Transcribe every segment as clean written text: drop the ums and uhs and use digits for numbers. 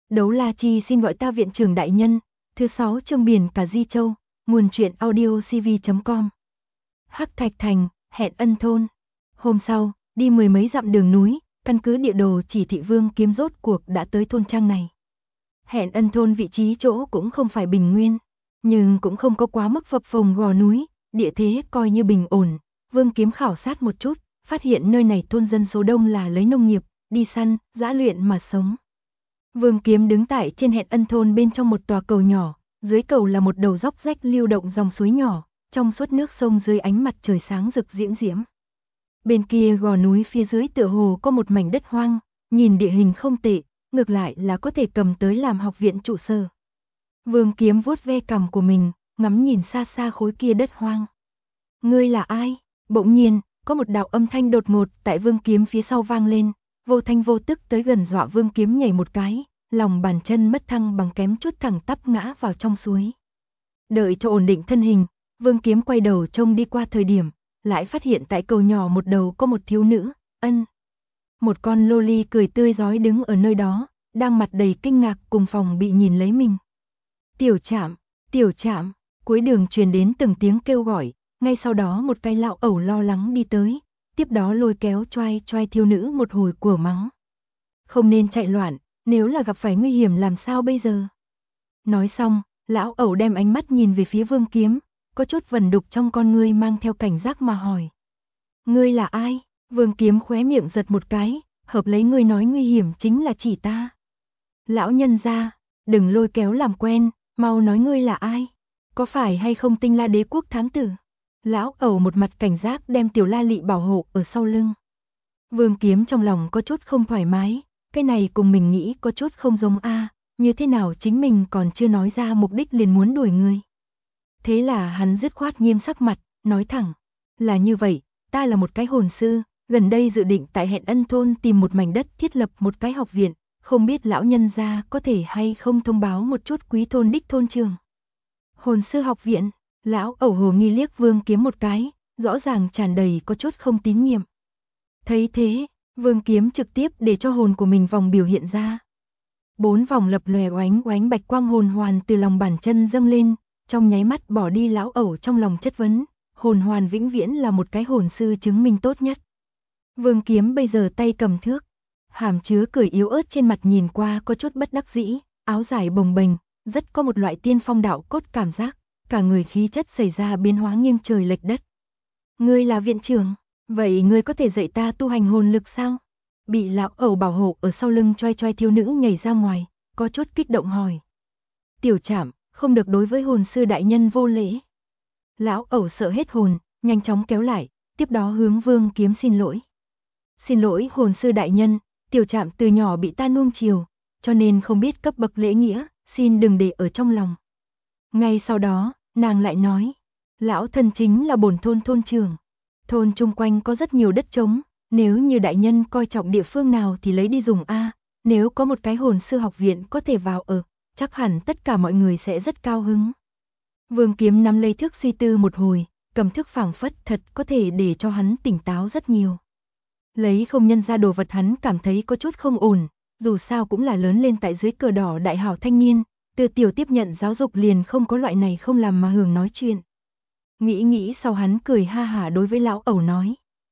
Đấu La Chi xin gọi ta viện trưởng đại nhân. Thứ 6 chương biển cả Di Châu. Nguồn truyện audio cv.com. Hắc Thạch Thành, Hẹn Ân thôn. Hôm sau, đi mười mấy dặm đường núi, căn cứ địa đồ chỉ thị Vương Kiếm rốt cuộc đã tới thôn trang này. Hẹn Ân thôn vị trí chỗ cũng không phải bình nguyên, nhưng cũng không có quá mức phập phồng gò núi, địa thế coi như bình ổn. Vương Kiếm khảo sát một chút, phát hiện nơi này thôn dân số đông là lấy nông nghiệp, đi săn, dã luyện mà sống. Vương Kiếm đứng tại trên Hẹn Ân thôn bên trong một tòa cầu nhỏ, dưới cầu là một đầu dốc rách lưu động dòng suối nhỏ, trong suốt nước sông dưới ánh mặt trời sáng rực diễm diễm. Bên kia gò núi phía dưới tựa hồ có một mảnh đất hoang, nhìn địa hình không tệ, ngược lại là có thể cầm tới làm học viện trụ sở. Vương Kiếm vuốt ve cằm của mình, ngắm nhìn xa xa khối kia đất hoang. Ngươi là ai? Bỗng nhiên, có một đạo âm thanh đột ngột tại Vương Kiếm phía sau vang lên, vô thanh vô tức tới gần dọa Vương Kiếm nhảy một cái, lòng bàn chân mất thăng bằng kém chút thẳng tắp ngã vào trong suối. Đợi cho ổn định thân hình, Vương Kiếm quay đầu trông đi qua thời điểm, lại phát hiện tại cầu nhỏ một đầu có một thiếu nữ, một con loli cười tươi rói đứng ở nơi đó, đang mặt đầy kinh ngạc cùng phòng bị nhìn lấy mình. Tiểu Trạm, cuối đường truyền đến từng tiếng kêu gọi, ngay sau đó một cái lão ẩu lo lắng đi tới, tiếp đó lôi kéo choai choai thiếu nữ một hồi của mắng. Không nên chạy loạn, nếu là gặp phải nguy hiểm làm sao bây giờ? Nói xong, lão ẩu đem ánh mắt nhìn về phía Vương Kiếm, có chút vẩn đục trong con ngươi mang theo cảnh giác mà hỏi. Ngươi là ai? Vương Kiếm khóe miệng giật một cái, hợp lấy ngươi nói nguy hiểm chính là chỉ ta. Lão nhân gia, đừng lôi kéo làm quen, mau nói ngươi là ai? Có phải hay không Tinh La Đế quốc thám tử? Lão ẩu một mặt cảnh giác đem Tiểu La Lị bảo hộ ở sau lưng. Vương Kiếm trong lòng có chút không thoải mái, cái này cùng mình nghĩ có chút không giống a, như thế nào chính mình còn chưa nói ra mục đích liền muốn đuổi người. Thế là hắn dứt khoát nghiêm sắc mặt, nói thẳng, là như vậy, ta là một cái hồn sư, gần đây dự định tại Hẹn Ân thôn tìm một mảnh đất thiết lập một cái học viện, không biết lão nhân gia có thể hay không thông báo một chút quý thôn đích thôn trường. Hồn sư học viện, lão ẩu hồ nghi liếc Vương Kiếm một cái, rõ ràng tràn đầy có chút không tín nhiệm. Thấy thế, Vương Kiếm trực tiếp để cho hồn của mình vòng biểu hiện ra. 4 vòng lập lòe oánh oánh bạch quang hồn hoàn từ lòng bàn chân dâng lên, trong nháy mắt bỏ đi lão ẩu trong lòng chất vấn, hồn hoàn vĩnh viễn là một cái hồn sư chứng minh tốt nhất. Vương Kiếm bây giờ tay cầm thước, hàm chứa cười yếu ớt trên mặt nhìn qua có chút bất đắc dĩ, áo dài bồng bềnh, rất có một loại tiên phong đạo cốt cảm giác, cả người khí chất xảy ra biến hóa nghiêng trời lệch đất. Ngươi là viện trưởng, vậy ngươi có thể dạy ta tu hành hồn lực sao? Bị lão ẩu bảo hộ ở sau lưng choai choai thiếu nữ nhảy ra ngoài, có chút kích động hỏi. Tiểu Trạm, không được đối với hồn sư đại nhân vô lễ. Lão ẩu sợ hết hồn, nhanh chóng kéo lại, tiếp đó hướng Vương Kiếm xin lỗi. Xin lỗi hồn sư đại nhân, Tiểu Trạm từ nhỏ bị ta nuông chiều, cho nên không biết cấp bậc lễ nghĩa, xin đừng để ở trong lòng. Ngay sau đó, nàng lại nói, lão thân chính là bổn thôn thôn trưởng. Thôn chung quanh có rất nhiều đất trống, nếu như đại nhân coi trọng địa phương nào thì lấy đi dùng a, nếu có một cái hồn sư học viện có thể vào ở, chắc hẳn tất cả mọi người sẽ rất cao hứng. Vương Kiếm nắm lấy thước suy tư một hồi, cầm thước phảng phất thật có thể để cho hắn tỉnh táo rất nhiều. Lấy không nhân ra đồ vật hắn cảm thấy có chút không ổn, dù sao cũng là lớn lên tại dưới cờ đỏ đại hảo thanh niên, từ tiểu tiếp nhận giáo dục liền không có loại này không làm mà hưởng nói chuyện. Nghĩ sau hắn cười ha hả đối với lão ẩu nói.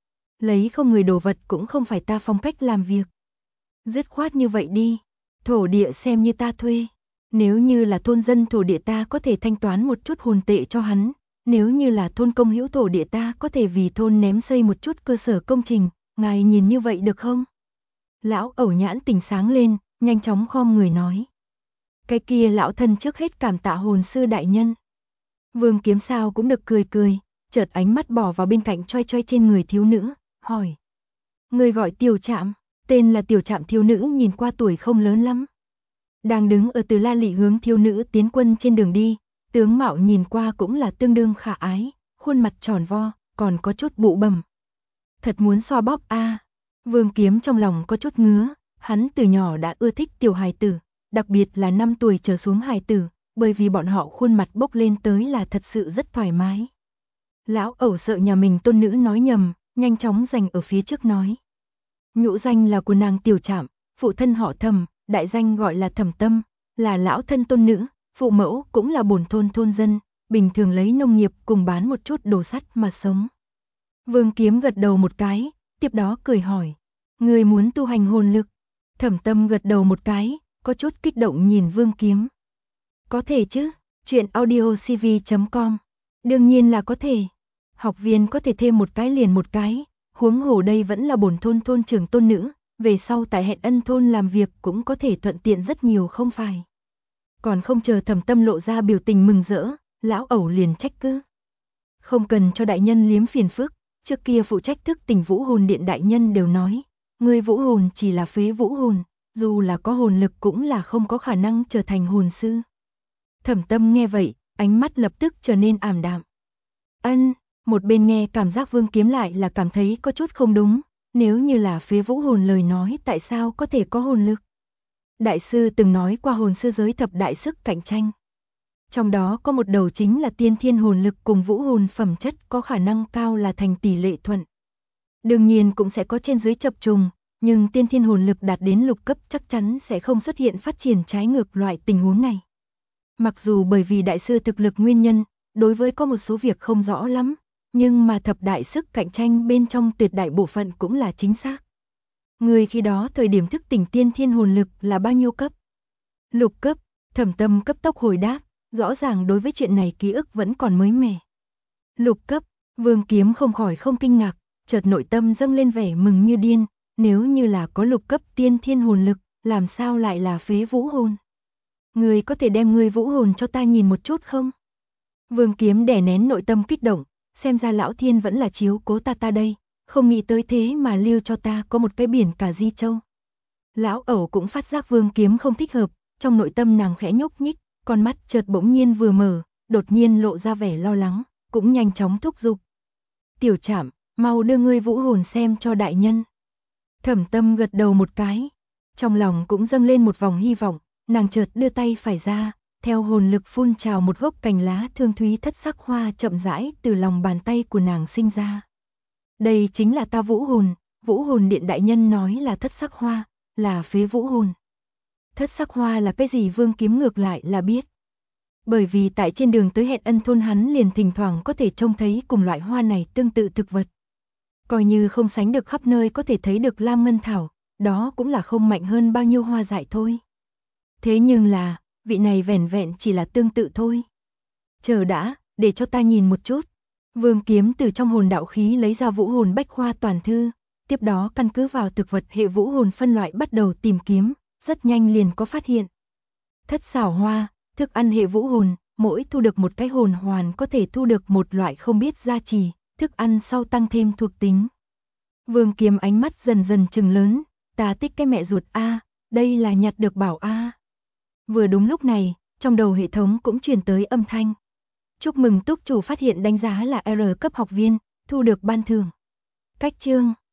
Lấy không người đồ vật cũng không phải ta phong cách làm việc. Dứt khoát như vậy đi, thổ địa xem như ta thuê. Nếu như là thôn dân thổ địa ta có thể thanh toán một chút hồn tệ cho hắn, nếu như là thôn công hữu thổ địa ta có thể vì thôn ném xây một chút cơ sở công trình, ngài nhìn như vậy được không? Lão ẩu nhãn tình sáng lên, nhanh chóng khom người nói. Cái kia lão thân trước hết cảm tạ hồn sư đại nhân. Vương Kiếm sao cũng được cười, chợt ánh mắt bỏ vào bên cạnh choai choai trên người thiếu nữ, hỏi. Người gọi Tiểu Trạm, tên là Tiểu Trạm thiếu nữ nhìn qua tuổi không lớn lắm. Đang đứng ở từ La Lị hướng thiếu nữ tiến quân trên đường đi, tướng mạo nhìn qua cũng là tương đương khả ái, khuôn mặt tròn vo, còn có chút bụ bầm. Thật muốn xoa bóp a. Vương Kiếm trong lòng có chút ngứa, hắn từ nhỏ đã ưa thích tiểu hài tử, đặc biệt là 5 tuổi trở xuống hài tử, bởi vì bọn họ khuôn mặt bốc lên tới là thật sự rất thoải mái. Lão ẩu sợ nhà mình tôn nữ nói nhầm, nhanh chóng giành ở phía trước nói. Nhũ danh là của nàng Tiểu Trạm, phụ thân họ Thầm, đại danh gọi là Thẩm Tâm, là lão thân tôn nữ, phụ mẫu cũng là bổn thôn thôn dân, bình thường lấy nông nghiệp cùng bán một chút đồ sắt mà sống. Vương Kiếm gật đầu một cái, tiếp đó cười hỏi, người muốn tu hành hồn lực? Thẩm Tâm gật đầu một cái, có chút kích động nhìn Vương Kiếm. Có thể chứ, chuyện audiocv.com. Đương nhiên là có thể. Học viên có thể thêm một cái liền một cái, huống hồ đây vẫn là bổn thôn thôn trưởng tôn nữ, về sau tại Hẹn Ân thôn làm việc cũng có thể thuận tiện rất nhiều không phải. Còn không chờ Thẩm Tâm lộ ra biểu tình mừng rỡ, lão ẩu liền trách cứ. Không cần cho đại nhân liếm phiền phức, trước kia phụ trách thức tỉnh vũ hồn điện đại nhân đều nói, người vũ hồn chỉ là phế vũ hồn, dù là có hồn lực cũng là không có khả năng trở thành hồn sư. Thẩm Tâm nghe vậy, ánh mắt lập tức trở nên ảm đạm. Một bên nghe cảm giác Vương Kiếm lại là cảm thấy có chút không đúng, nếu như là phế vũ hồn lời nói tại sao có thể có hồn lực? Đại sư từng nói qua hồn sư giới thập đại sức cạnh tranh. Trong đó có một đầu chính là tiên thiên hồn lực cùng vũ hồn phẩm chất có khả năng cao là thành tỷ lệ thuận. Đương nhiên cũng sẽ có trên dưới chập trùng, nhưng tiên thiên hồn lực đạt đến lục cấp chắc chắn sẽ không xuất hiện phát triển trái ngược loại tình huống này. Mặc dù bởi vì đại sư thực lực nguyên nhân, đối với có một số việc không rõ lắm, nhưng mà thập đại sức cạnh tranh bên trong tuyệt đại bộ phận cũng là chính xác. Người khi đó thời điểm thức tỉnh tiên thiên hồn lực là bao nhiêu cấp? Lục cấp, Thẩm Tâm cấp tốc hồi đáp, rõ ràng đối với chuyện này ký ức vẫn còn mới mẻ. Lục cấp, Vương Kiếm không khỏi không kinh ngạc, chợt nội tâm dâng lên vẻ mừng như điên, nếu như là có lục cấp tiên thiên hồn lực, làm sao lại là phế vũ hồn? Người có thể đem người vũ hồn cho ta nhìn một chút không? Vương Kiếm đè nén nội tâm kích động, xem ra lão thiên vẫn là chiếu cố ta đây, không nghĩ tới thế mà lưu cho ta có một cái biển cả Di Châu. Lão ẩu cũng phát giác Vương Kiếm không thích hợp, trong nội tâm nàng khẽ nhúc nhích, con mắt chợt bỗng nhiên vừa mở, đột nhiên lộ ra vẻ lo lắng, cũng nhanh chóng thúc giục. Tiểu Trảm, mau đưa ngươi vũ hồn xem cho đại nhân. Thẩm Tâm gật đầu một cái, trong lòng cũng dâng lên một vòng hy vọng, nàng chợt đưa tay phải ra, theo hồn lực phun trào một gốc cành lá thương thúy thất sắc hoa chậm rãi từ lòng bàn tay của nàng sinh ra. Đây chính là ta vũ hồn điện đại nhân nói là thất sắc hoa, là phế vũ hồn. Thất sắc hoa là cái gì Vương Kiếm ngược lại là biết. Bởi vì tại trên đường tới Hẹn Ân thôn hắn liền thỉnh thoảng có thể trông thấy cùng loại hoa này tương tự thực vật. Coi như không sánh được khắp nơi có thể thấy được lam ngân thảo, đó cũng là không mạnh hơn bao nhiêu hoa dại thôi. Thế nhưng là, vị này vẻn vẹn chỉ là tương tự thôi. Chờ đã, để cho ta nhìn một chút. Vương Kiếm từ trong hồn đạo khí lấy ra vũ hồn bách khoa toàn thư, tiếp đó căn cứ vào thực vật hệ vũ hồn phân loại bắt đầu tìm kiếm, rất nhanh liền có phát hiện. Thất xảo hoa, thức ăn hệ vũ hồn, mỗi thu được một cái hồn hoàn có thể thu được một loại không biết gia trì, thức ăn sau tăng thêm thuộc tính. Vương Kiếm ánh mắt dần dần trừng lớn, ta tích cái mẹ ruột a, đây là nhặt được bảo a. Vừa đúng lúc này, trong đầu hệ thống cũng truyền tới âm thanh. Chúc mừng túc chủ phát hiện đánh giá là R cấp học viên, thu được ban thưởng. Cách chương